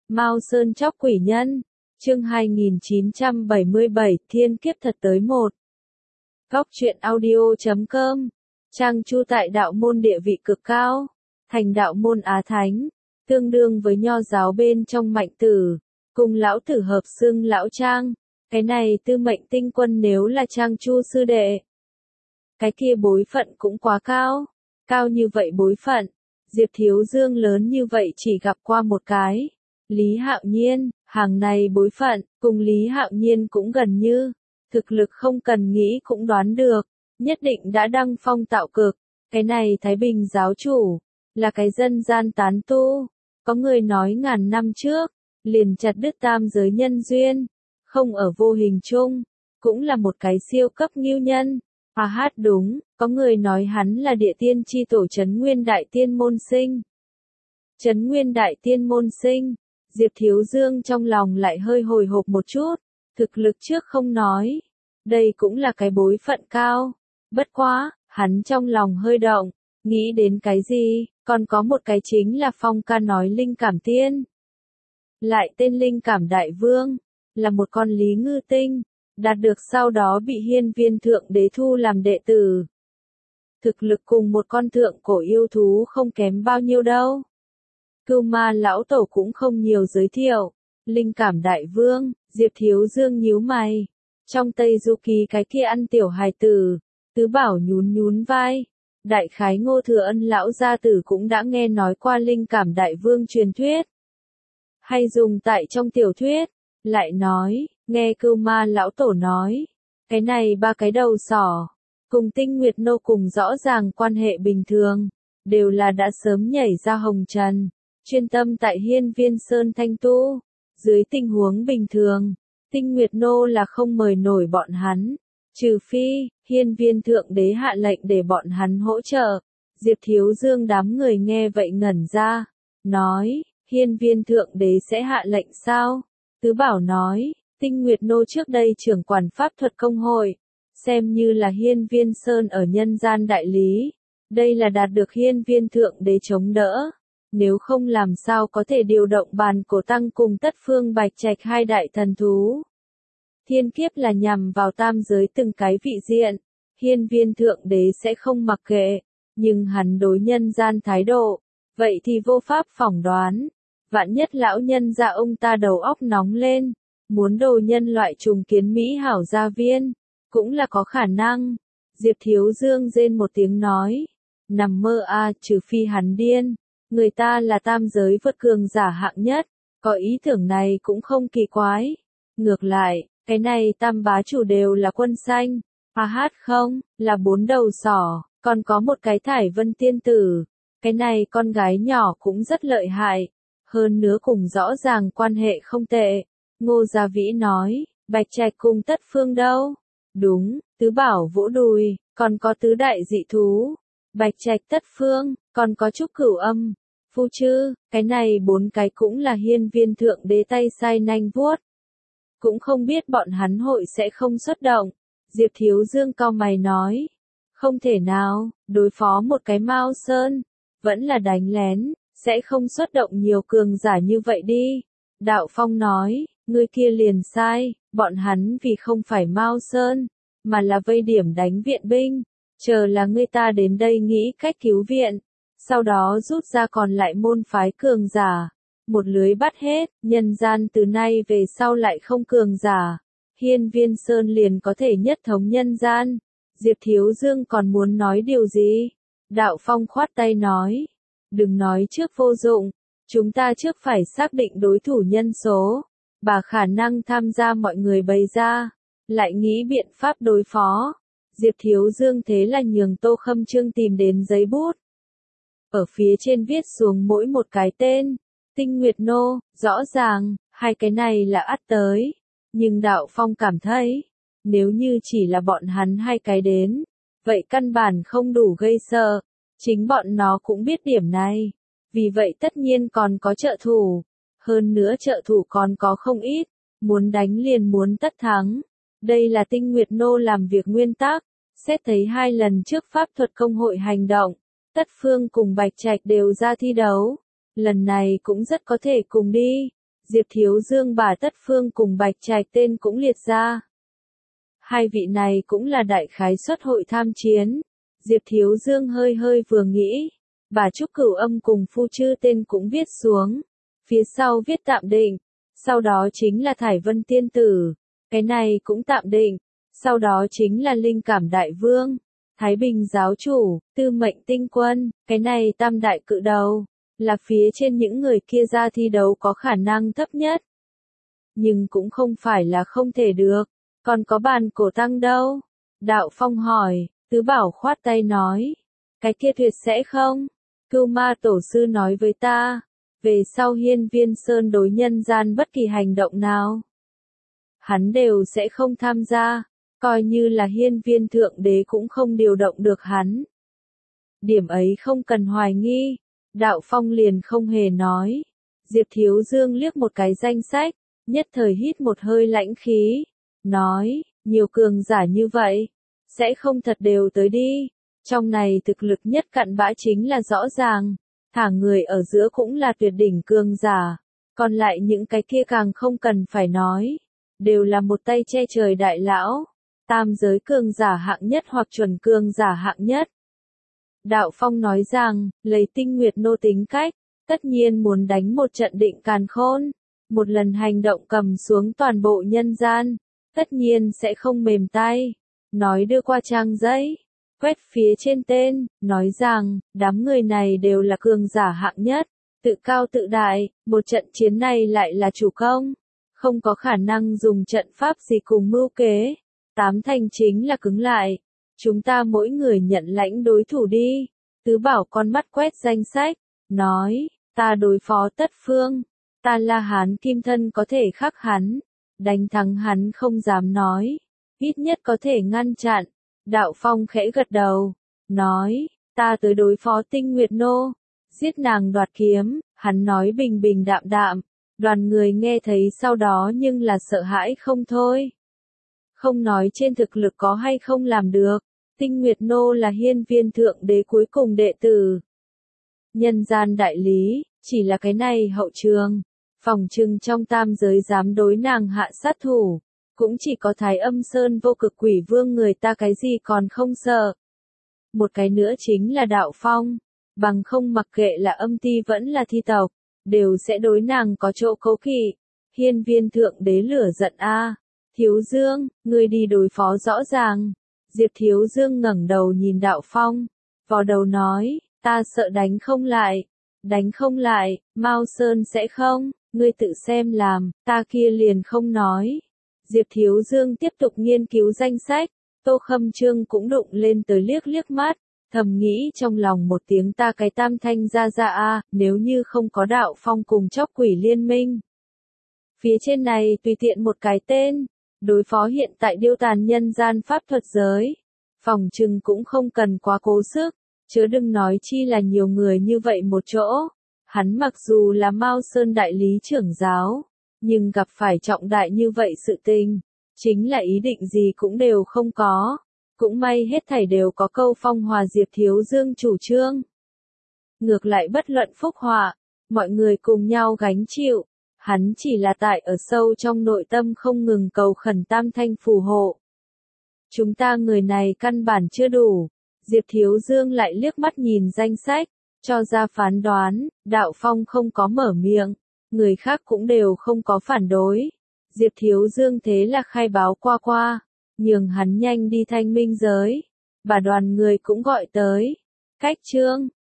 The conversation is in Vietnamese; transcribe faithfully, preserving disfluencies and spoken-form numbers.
Mao Sơn chóc quỷ nhân. Chương hai nghìn chín trăm bảy mươi bảy, thiên kiếp thật tới một. Góc truyện audio chấm com. Trang Chu tại đạo môn địa vị cực cao, thành đạo môn Á Thánh, tương đương với nho giáo bên trong Mạnh Tử, cùng lão tử hợp xưng lão Trang. Cái này tư mệnh tinh quân nếu là Trang Chu sư đệ. Cái kia bối phận cũng quá cao, cao như vậy bối phận, Diệp Thiếu Dương lớn như vậy chỉ gặp qua một cái. Lý Hạo Nhiên, hàng này bối phận, cùng Lý Hạo Nhiên cũng gần như, thực lực không cần nghĩ cũng đoán được, nhất định đã đăng phong tạo cực. Cái này Thái Bình giáo chủ, là cái dân gian tán tu, có người nói ngàn năm trước, liền chặt đứt tam giới nhân duyên, không ở vô hình chung, cũng là một cái siêu cấp ngưu nhân. À hát đúng, có người nói hắn là địa tiên chi tổ Trấn Nguyên Đại Tiên môn sinh. Trấn Nguyên Đại Tiên môn sinh, Diệp Thiếu Dương trong lòng lại hơi hồi hộp một chút, thực lực trước không nói, đây cũng là cái bối phận cao, bất quá, hắn trong lòng hơi động, nghĩ đến cái gì, còn có một cái chính là Phong ca nói linh cảm tiên. Lại tên linh cảm đại vương, là một con lý ngư tinh, đạt được sau đó bị hiên viên thượng đế thu làm đệ tử. Thực lực cùng một con thượng cổ yêu thú không kém bao nhiêu đâu. Cưu Ma lão tổ cũng không nhiều giới thiệu, linh cảm đại vương, Diệp Thiếu Dương nhíu mày. Trong Tây Du Ký cái kia ăn tiểu hài tử, Tứ Bảo nhún nhún vai. Đại khái Ngô Thừa Ân lão gia tử cũng đã nghe nói qua linh cảm đại vương truyền thuyết. Hay dùng tại trong tiểu thuyết, lại nói, nghe Cưu Ma lão tổ nói, cái này ba cái đầu sỏ, cùng Tinh Nguyệt Nô cùng rõ ràng quan hệ bình thường, đều là đã sớm nhảy ra hồng trần, chuyên tâm tại Hiên Viên Sơn thanh tu. Dưới tình huống bình thường, Tinh Nguyệt Nô là không mời nổi bọn hắn, trừ phi, Hiên Viên Thượng Đế hạ lệnh để bọn hắn hỗ trợ. Diệp Thiếu Dương đám người nghe vậy ngẩn ra, nói, Hiên Viên Thượng Đế sẽ hạ lệnh sao? Tứ Bảo nói, Tinh Nguyệt Nô trước đây trưởng quản pháp thuật công hội, xem như là Hiên Viên Sơn ở nhân gian đại lý, đây là đạt được Hiên Viên Thượng Đế chống đỡ. Nếu không làm sao có thể điều động bàn cổ tăng cùng tất phương bạch trạch hai đại thần thú. Thiên kiếp là nhằm vào tam giới từng cái vị diện, Hiên Viên Thượng Đế sẽ không mặc kệ, nhưng hắn đối nhân gian thái độ, vậy thì vô pháp phỏng đoán. Vạn nhất lão nhân ra ông ta đầu óc nóng lên, muốn đồ nhân loại trùng kiến Mỹ hảo gia viên, cũng là có khả năng. Diệp Thiếu Dương rên một tiếng nói, nằm mơ a, trừ phi hắn điên. Người ta là tam giới vượt cường giả hạng nhất, có ý tưởng này cũng không kỳ quái. Ngược lại, cái này tam bá chủ đều là quân xanh, à hát không, là bốn đầu sỏ, còn có một cái Thải Vân tiên tử. Cái này con gái nhỏ cũng rất lợi hại, hơn nữa cùng rõ ràng quan hệ không tệ. Ngô Gia Vĩ nói, Bạch Trạch cùng Tất Phương đâu? Đúng, Tứ Bảo vỗ đùi, còn có tứ đại dị thú. Bạch Trạch Tất Phương, còn có Trúc Cửu Âm. Phu chư, cái này bốn cái cũng là Hiên Viên Thượng Đế tay sai nanh vuốt. Cũng không biết bọn hắn hội sẽ không xuất động. Diệp Thiếu Dương cau mày nói. Không thể nào, đối phó một cái Mao Sơn, vẫn là đánh lén, sẽ không xuất động nhiều cường giả như vậy đi. Đạo Phong nói, người kia liền sai, bọn hắn vì không phải Mao Sơn, mà là vây điểm đánh viện binh, chờ là người ta đến đây nghĩ cách cứu viện. Sau đó rút ra còn lại môn phái cường giả, một lưới bắt hết, nhân gian từ nay về sau lại không cường giả, Hiên Viên Sơn liền có thể nhất thống nhân gian. Diệp Thiếu Dương còn muốn nói điều gì? Đạo Phong khoát tay nói, đừng nói trước vô dụng, chúng ta trước phải xác định đối thủ nhân số, bà khả năng tham gia mọi người bày ra, lại nghĩ biện pháp đối phó. Diệp Thiếu Dương thế là nhường Tô Khâm Trương tìm đến giấy bút. Ở phía trên viết xuống mỗi một cái tên, Tinh Nguyệt Nô, rõ ràng, hai cái này là ắt tới. Nhưng Đạo Phong cảm thấy, nếu như chỉ là bọn hắn hai cái đến, vậy căn bản không đủ gây sợ. Chính bọn nó cũng biết điểm này. Vì vậy tất nhiên còn có trợ thủ. Hơn nữa trợ thủ còn có không ít. Muốn đánh liền muốn tất thắng. Đây là Tinh Nguyệt Nô làm việc nguyên tắc. Xét thấy hai lần trước pháp thuật công hội hành động, Tất Phương cùng Bạch Trạch đều ra thi đấu. Lần này cũng rất có thể cùng đi. Diệp Thiếu Dương bà Tất Phương cùng Bạch Trạch tên cũng liệt ra. Hai vị này cũng là đại khái xuất hội tham chiến. Diệp Thiếu Dương hơi hơi vừa nghĩ, bà Trúc Cửu Âm cùng Phu Chư tên cũng viết xuống. Phía sau viết tạm định, sau đó chính là Thải Vân Tiên Tử, cái này cũng tạm định, sau đó chính là Linh Cảm Đại Vương, Thái Bình Giáo Chủ, Tư Mệnh Tinh Quân, cái này tam đại cự đầu, là phía trên những người kia ra thi đấu có khả năng thấp nhất. Nhưng cũng không phải là không thể được, còn có bàn cổ tăng đâu? Đạo Phong hỏi, Tứ Bảo khoát tay nói, cái kia tuyệt sẽ không? Cưu Ma Tổ Sư nói với ta, về sau Hiên Viên Sơn đối nhân gian bất kỳ hành động nào, hắn đều sẽ không tham gia, coi như là Hiên Viên Thượng Đế cũng không điều động được hắn. Điểm ấy không cần hoài nghi, Đạo Phong liền không hề nói. Diệp Thiếu Dương liếc một cái danh sách, nhất thời hít một hơi lãnh khí, nói, nhiều cường giả như vậy, sẽ không thật đều tới đi. Trong này thực lực nhất cặn bã chính là rõ ràng, thả người ở giữa cũng là tuyệt đỉnh cường giả, còn lại những cái kia càng không cần phải nói, đều là một tay che trời đại lão, tam giới cường giả hạng nhất hoặc chuẩn cường giả hạng nhất. Đạo Phong nói rằng, lấy Tinh Nguyệt Nô tính cách, tất nhiên muốn đánh một trận định càn khôn, một lần hành động cầm xuống toàn bộ nhân gian, tất nhiên sẽ không mềm tay. Nói đưa qua trang giấy, quét phía trên tên, nói rằng, đám người này đều là cường giả hạng nhất, tự cao tự đại, một trận chiến này lại là chủ công, không có khả năng dùng trận pháp gì cùng mưu kế, tám thành chính là cứng lại. Chúng ta mỗi người nhận lãnh đối thủ đi. Tứ Bảo con mắt quét danh sách, nói, ta đối phó Tất Phương, ta La Hán kim thân có thể khắc hắn, đánh thắng hắn không dám nói, ít nhất có thể ngăn chặn. Đạo Phong khẽ gật đầu, nói, ta tới đối phó Tinh Nguyệt Nô, giết nàng đoạt kiếm, hắn nói bình bình đạm đạm, đoàn người nghe thấy sau đó nhưng là sợ hãi không thôi. Không nói trên thực lực có hay không làm được, Tinh Nguyệt Nô là Hiên Viên Thượng Đế cuối cùng đệ tử. Nhân gian đại lý, chỉ là cái này hậu trường, phòng trừng trong tam giới dám đối nàng hạ sát thủ, cũng chỉ có Thái Âm Sơn Vô Cực Quỷ Vương người ta cái gì còn không sợ. Một cái nữa chính là Đạo Phong, bằng không mặc kệ là âm ti vẫn là thi tộc, đều sẽ đối nàng có chỗ cấu kỵ. Hiên Viên Thượng Đế lửa giận a, Thiếu Dương, ngươi đi đối phó rõ ràng. Diệp Thiếu Dương ngẩng đầu nhìn Đạo Phong, vò đầu nói, ta sợ đánh không lại, đánh không lại, Mao Sơn sẽ không, ngươi tự xem làm, ta kia liền không nói. Diệp Thiếu Dương tiếp tục nghiên cứu danh sách, Tô Khâm Trương cũng đụng lên tới liếc liếc mắt, thầm nghĩ trong lòng một tiếng ta cái tam thanh ra ra a, nếu như không có Đạo Phong cùng chóc quỷ liên minh. Phía trên này tùy tiện một cái tên, đối phó hiện tại điêu tàn nhân gian pháp thuật giới, phòng trừng cũng không cần quá cố sức, chớ đừng nói chi là nhiều người như vậy một chỗ. Hắn mặc dù là Mao Sơn đại lý trưởng giáo, nhưng gặp phải trọng đại như vậy sự tình, chính là ý định gì cũng đều không có, cũng may hết thảy đều có câu phong hòa Diệp Thiếu Dương chủ trương. Ngược lại bất luận phúc họa, mọi người cùng nhau gánh chịu. Hắn chỉ là tại ở sâu trong nội tâm không ngừng cầu khẩn tam thanh phù hộ. Chúng ta người này căn bản chưa đủ. Diệp Thiếu Dương lại liếc mắt nhìn danh sách, cho ra phán đoán, Đạo Phong không có mở miệng, người khác cũng đều không có phản đối. Diệp Thiếu Dương thế là khai báo qua qua, nhường hắn nhanh đi thanh minh giới. Bà đoàn người cũng gọi tới. Cách chương